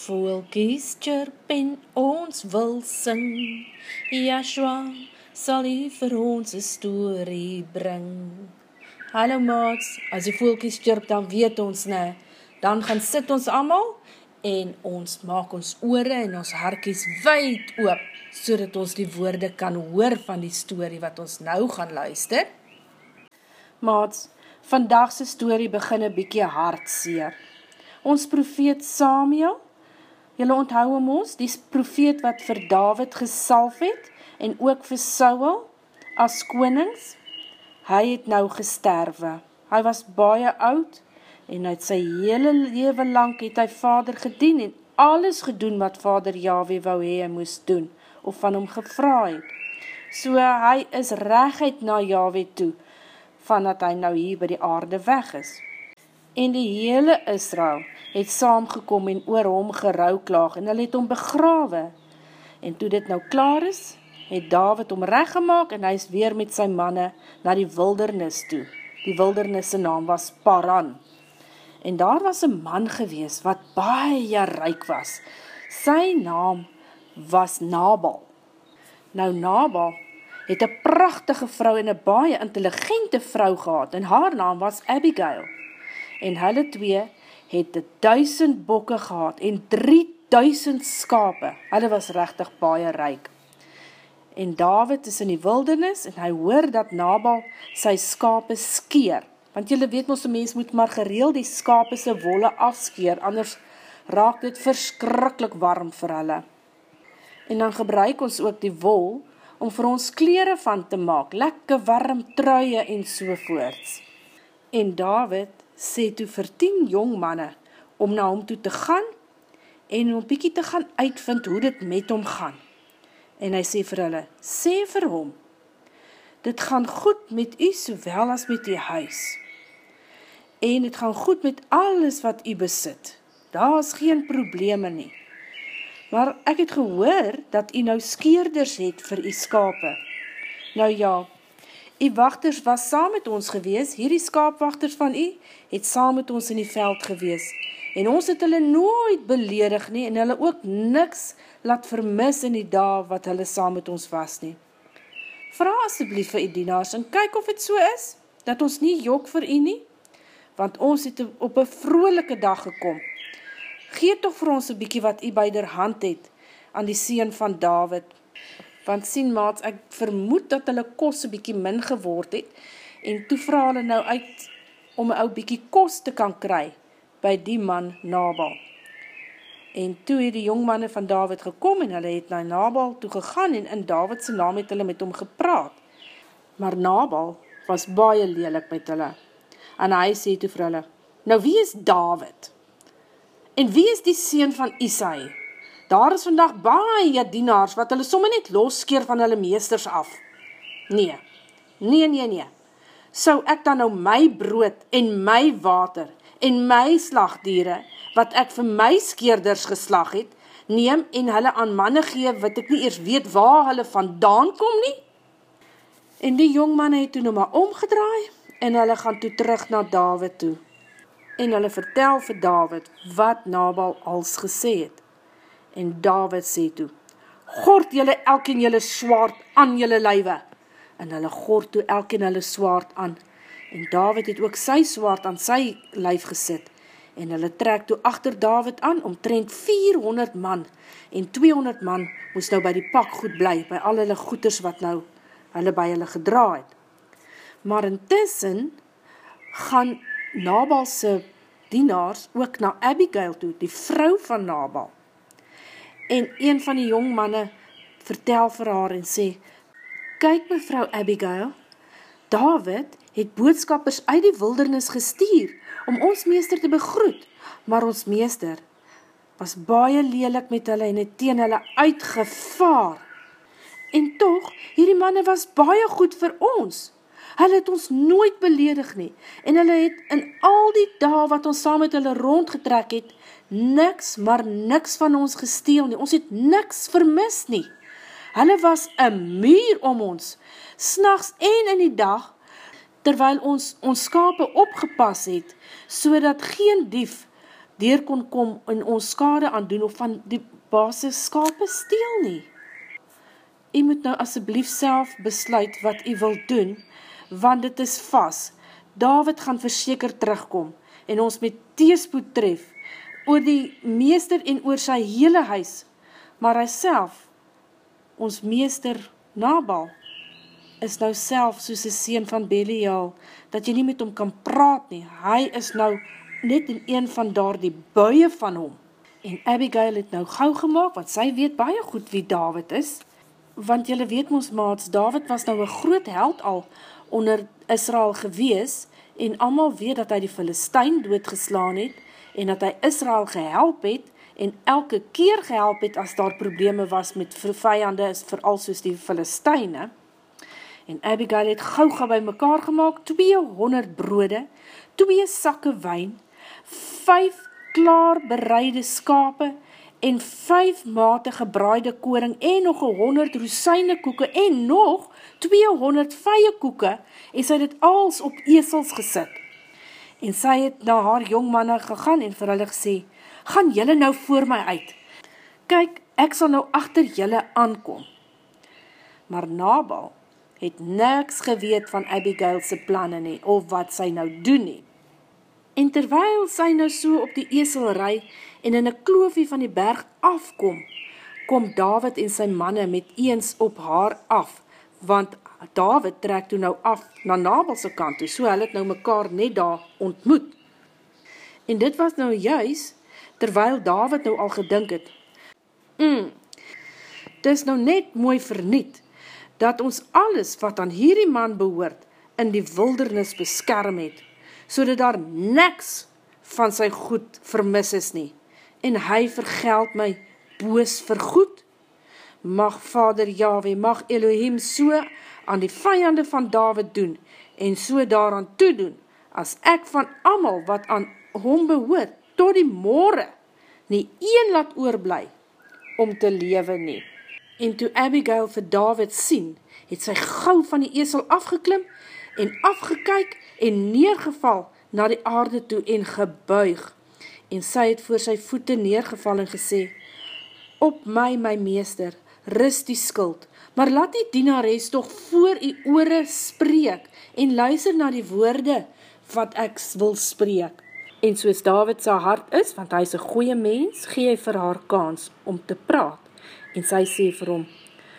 Voeltjies chirp en ons wil sing, Joshua sal hy vir ons 'n storie bring. Hallo maats, as die voeltjies chirp, dan weet ons ne, dan gaan sit ons almal en ons maak ons ore en ons hartjies wyd oop, sodat ons die woorde kan hoor van die storie wat ons nou gaan luister. Maats, vandag se storie begin 'n bietjie hartseer. Ons profeet Samuel, julle onthou hom ons, die profeet wat vir Dawid gesalf het, en ook vir Saul as konings, hy het nou gesterwe. Hy was baie oud, en hy het sy hele lewe lang het hy Vader gedien, en alles gedoen wat Vader Jahwe wou hê hy moes doen, of van hom gevra het. So hy is reguit na Jahwe toe, vandat hy nou hier by die aarde weg is. En die hele Israel het saamgekom en oor hom gerou klaag, en hulle het hom begrawe. En toe dit nou klaar is, het Dawid hom reggemaak, en hy is weer met sy manne na die wildernis toe. Die wildernis se naam was Paran. En daar was 'n man gewees, wat baie ryk was. Sy naam was Nabal. Nou Nabal het 'n pragtige vrou en 'n baie intelligente vrou gehad, en haar naam was Abigail. En hulle twee het 1000 bokke gehad, en 3000 skape. Hulle was regtig baie ryk. En Dawid is in die wildernis, en hy hoor dat Nabal sy skape skeer. Want julle weet mos, 'n mens moet maar gereeld die skape se wolle afskeer, anders raak dit verskriklik warm vir hulle. En dan gebruik ons ook die wol, om vir ons klere van te maak, lekker warm truie en sovoorts. En Dawid sê toe vir 10 jong manne, om na hom toe te gaan, en om bietjie te gaan uitvind hoe dit met hom gaan. En hy sê vir hulle, sê vir hom, dit gaan goed met u sowel as met u huis. En dit gaan goed met alles wat u besit. Daar is geen probleme nie. Maar ek het gehoor dat u nou skeerders het vir u skape. Nou ja, u wagters was saam met ons gewees, hierdie skaapwagters van u, het saam met ons in die veld gewees. En ons het hulle nooit beledig nie, en hulle ook niks laat vermis in die dae wat hulle saam met ons was nie. Vra asseblief vir u dienaars, en kyk of het so is, dat ons nie jok vir u nie, want ons het op 'n vrolike dag gekom. Gee toch vir ons 'n bietjie wat u byderhand het, aan die seun van Dawid. Want sien maats, ek vermoed dat hulle kos 'n bietjie min geword het, en toe vra hulle nou uit, om 'n ou bietjie kos te kan kry, by die man Nabal. En toe het die jong manne van Dawid gekom, en hulle het na Nabal toe gegaan, en in Dawid se naam het hulle met hom gepraat. Maar Nabal was baie lelik met hulle, en hy sê toe vir hulle, nou wie is Dawid? En wie is die seun van Isai? Daar is vandag baie dienaars, wat hulle sommer net losskeer van hulle meesters af. Nee. Sou ek dan nou my brood, en my water, en my slagdiere, wat ek vir my skeerders geslag het, neem en hulle aan manne gee, wat ek nie eers weet waar hulle vandaan kom nie? En die jong manne het toe nou maar omgedraai, en hulle gaan toe terug na Dawid toe. En hulle vertel vir Dawid, wat Nabal als gesê het. En Dawid sê toe, gord julle elkeen julle swaard aan julle lywe. En hulle gord toe elkeen hulle swaard aan. En Dawid het ook sy swaard aan sy lyf gesit. En hulle trek toe agter Dawid aan, omtrent 400 man. En 200 man moes nou by die pak goed bly, by al hulle goeders wat nou hulle by hulle gedra het. Maar intussen gaan Nabal se dienaars ook na Abigail toe, die vrou van Nabal. En een van die jong manne vertel vir haar en sê, kyk mevrou Abigail, Dawid het boodskappers uit die wildernis gestuur, om ons meester te begroet, maar ons meester was baie lelik met hulle en het teen hulle uitgevaar. En tog, hierdie manne was baie goed vir ons. Hulle het ons nooit beledig nie, en hulle het in al die dae wat ons saam met hulle rondgetrek het, niks, maar niks van ons gesteel nie, ons het niks vermis nie. Hulle was 'n muur om ons, snags en in die dag, terwyl ons skape opgepas het, sodat geen dief deur kon kom en ons skade aandoen of van die basis skape steel nie. U moet nou asseblief self besluit wat u wil doen, want dit is vas. Dawid gaan verseker terugkom en ons met teëspoed tref oor die meester en oor sy hele huis, maar hy self, ons meester Nabal, is nou self soos 'n seun van Belial, dat jy nie met hom kan praat nie. Hy is nou net in een van daardie buie van hom. En Abigail het nou gou gemaak, want sy weet baie goed wie Dawid is, want julle weet mos maats, Dawid was nou 'n groot held al onder Israel gewees, en almal weet dat hy die Filistyn doodgeslaan het, en dat hy Israel gehelp het, en elke keer gehelp het as daar probleme was met vyande, veral soos die Filistyne. En Abigail het gou by mekaar gemaak, 200 brode, 2 sakke wyn, 5 klaar bereide skape, en 5 mate gebraaide koring, en nog 100 rosynekoeke, en nog 200 vye koeke, en sy het dit als op esels gesit. En sy het na haar jongmanne gegaan, en vir hulle gesê, gaan julle nou voor my uit. Kyk, ek sal nou agter julle aankom. Maar Nabal het niks geweet van Abigail se planne nie, of wat sy nou doen nie. En terwyl sy nou so op die esel ry, en in 'n kloofie van die berg afkom, kom Dawid en sy manne met eens op haar af, want Dawid trek toe nou af na Nabal se kant toe, so hulle het nou mekaar net daar ontmoet. En dit was nou juis, terwyl Dawid nou al gedink het, dis nou net mooi verniet, dat ons alles wat aan hierdie man behoort, in die wildernis beskerm het, sodat daar niks van sy goed vermis is nie, en hy vergeld my boos vir goed. Mag Vader Jahwe, mag Elohim so aan die vyande van Dawid doen, en so daaraan toedoen, as ek van almal wat aan hom behoort, tot die môre, nie een laat oorbly, om te lewe nie. En toe Abigail vir Dawid sien, het sy gou van die esel afgeklim, en afgekyk, en neergeval na die aarde toe, en gebuig, en sy het voor sy voete neergeval en gesê, op my meester, rus die skuld, maar laat die dienares toch voor u ore spreek, en luister na die woorde, wat ek wil spreek. En soos Dawid sy hart is, want hy is 'n goeie mens, gee hy vir haar kans om te praat, en sy sê vir hom,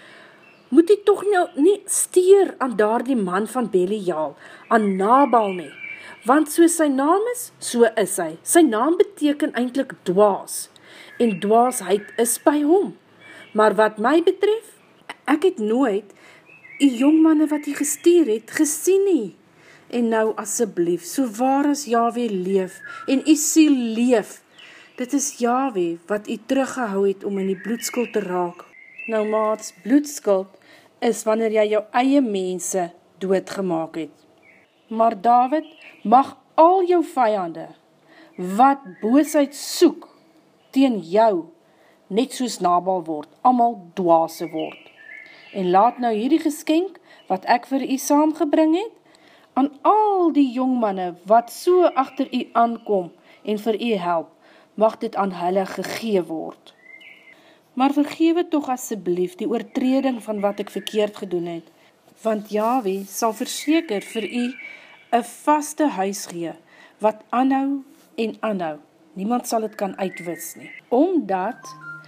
moet jy toch nou nie steur aan daardie man van Belial, aan Nabal nie, want soos sy naam is, so is hy. Sy naam beteken eintlik dwaas, en dwaasheid is by hom. Maar wat my betref, ek het nooit die jongmanne wat hy gestuur het, gesien nie. En nou asseblief, so waar as Jahwe leef, en u siel leef, dit is Jahwe wat u teruggehou het om in die bloedskuld te raak. Nou maats, bloedskuld is wanneer jy jou eie mense doodgemaak het. Maar Dawid, mag al jou vyande, wat boosheid soek, teen jou, net soos Nabal word, almal dwaase word. En laat nou hierdie geskenk, wat ek vir u saamgebring het, aan al die jongmanne, wat so agter u aankom, en vir u help, mag dit aan hulle gegee word. Maar vergewe toch asseblief die oortreding van wat ek verkeerd gedoen het, want Jahwe sal verseker vir u 'n vaste huis gee, wat aanhou en aanhou. Niemand sal dit kan uitwis nie. Omdat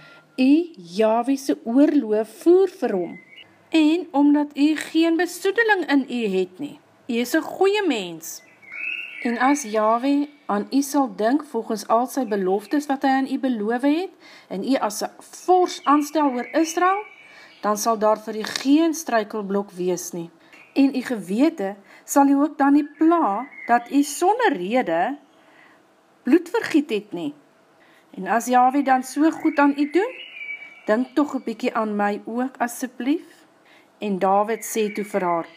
u Jahwe se oorloof voer vir hom, en omdat u geen besoedeling in u het nie. U is 'n goeie mens. En as Jahwe aan u sal dink, volgens al sy beloftes wat hy aan u beloof het, en u as 'n vors aanstel oor Israel, dan sal daar vir u geen struikelblok wees nie. En u gewete sal u ook dan nie pla, dat u sonder rede bloed vergiet het nie. En as Jahwe dan so goed aan u doen, dink toch 'n bietjie aan my ook asseblief. En Dawid sê toe vir haar,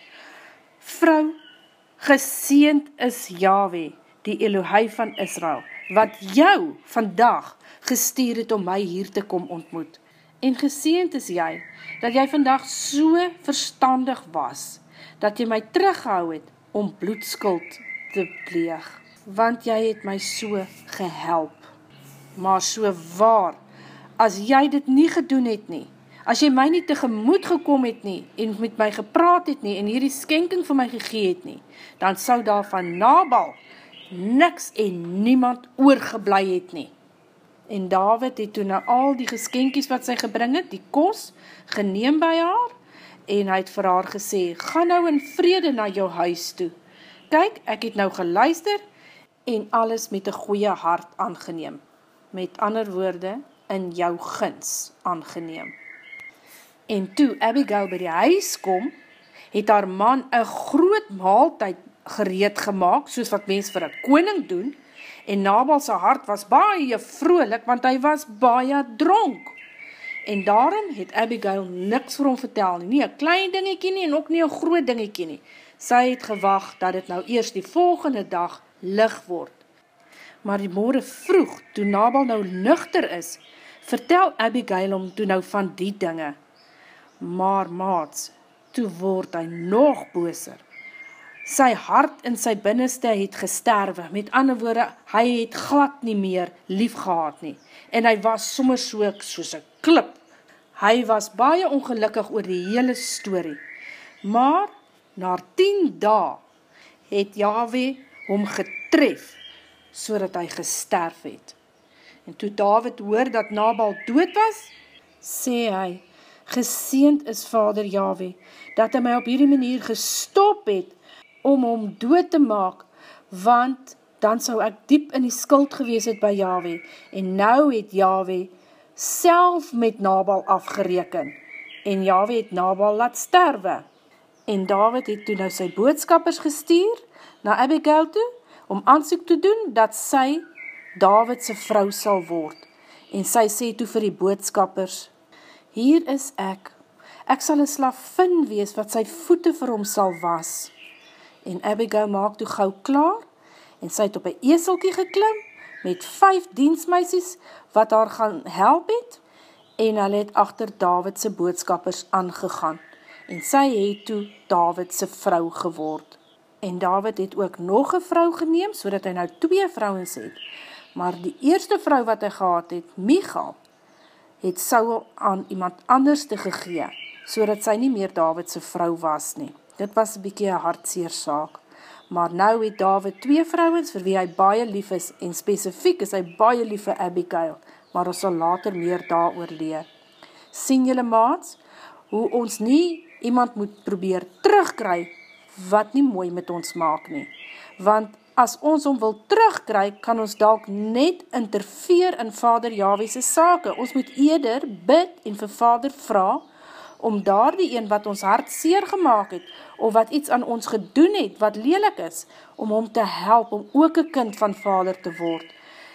vrou, geseend is Jahwe, die Elohei van Israel, wat jou vandag gestuur het om my hier te kom ontmoet. En geseend is jy, dat jy vandag so verstandig was, dat jy my teruggehou het om bloedskuld te pleeg, want jy het my so gehelp. Maar so waar, as jy dit nie gedoen het nie, as jy my nie tegemoet gekom het nie, en met my gepraat het nie, en hierdie skenking vir my gegee het nie, dan sou daar van Nabal niks en niemand oorgeblij het nie. En Dawid het toe nou al die geskenkies wat sy gebring het, die kos, geneem by haar, en hy het vir haar gesê, ga nou in vrede na jou huis toe. Kyk, ek het nou geluister, en alles met 'n goeie hart aangeneem. Met ander woorde, in jou guns aangeneem. En toe Abigail by die huis kom, het haar man 'n groot maaltyd gereed gemaak, soos wat mens vir 'n koning doen, en Nabal se hart was baie vrolik, want hy was baie dronk. En daarom het Abigail niks vir hom vertel nie, nie 'n klein dingetjie nie, en ook nie 'n groot dingetjie nie. Sy het gewag dat dit nou eers die volgende dag lig word. Maar die môre vroeg, toe Nabal nou nugter is, vertel Abigail hom toe nou van die dinge. Maar maats, toe word hy nog boser. Sy hart in sy binneste het gesterwe, met ander woorde, hy het glad nie meer lief gehad nie, en hy was sommer soos 'n klip. Hy was baie ongelukkig oor die hele storie, maar na 10 dae het Jahwe hom getref, sodat hy gesterf het. En toe Dawid hoor dat Nabal dood was, sê hy, geseend is Vader Jahwe, dat hy my op hierdie manier gestop het, om hom dood te maak, want dan sou ek diep in die skuld gewees het by Jahwe, en nou het Jahwe self met Nabal afgereken, en Jahwe het Nabal laat sterwe. En Dawid het toe nou sy boodskappers gestuur, na Abigail toe, om aansoek te doen, dat sy Dawid se vrou sal word. En sy sê toe vir die boodskappers, hier is ek sal 'n slavin wees, wat sy voete vir hom sal was. En Abigail maak toe gou klaar, en sy het op 'n eseltjie geklim, met 5 diensmeisies, wat haar gaan help het, en hulle het agter Dawid se boodskappers aangegaan, en sy het toe Dawid se vrou geword. En Dawid het ook nog 'n vrou geneem, sodat hy nou 2 vrouens het, maar die eerste vrou wat hy gehad het, Michal, het Saul aan iemand anders te gegee, sodat sy nie meer Dawid se vrou was nie. Dit was 'n bietjie 'n hartseer saak. Maar nou het Dawid 2 vrouens vir wie hy baie lief is, en spesifiek is hy baie lief vir Abigail, maar ons sal later meer daaroor leer. Sien julle maats, hoe ons nie iemand moet probeer terugkry, wat nie mooi met ons maak nie. Want as ons hom wil terugkry, kan ons dalk net interveer in Vader Jahwe se sake. Ons moet eerder bid en vir Vader vra, om daardie een wat ons hart seer gemaak het, of wat iets aan ons gedoen het, wat lelik is, om hom te help, om ook 'n kind van Vader te word.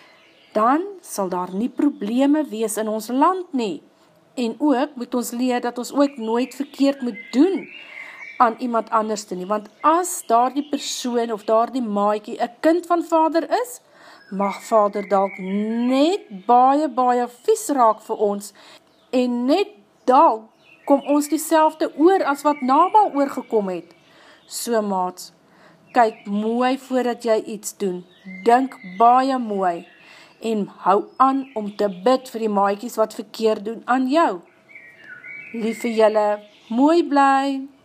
Dan sal daar nie probleme wees in ons land nie. En ook moet ons leer dat ons ook nooit verkeerd moet doen aan iemand anders te nie, want as daardie persoon of daardie maatjie 'n kind van Vader is, mag Vader dalk net baie vies raak vir ons, en net dalk kom ons dieselfde oor as wat Nabal oorgekom het. So maats, kyk mooi voordat jy iets doen, dink baie mooi, en hou aan om te bid vir die maatjies wat verkeerd doen aan jou. Lief vir julle, mooi bly.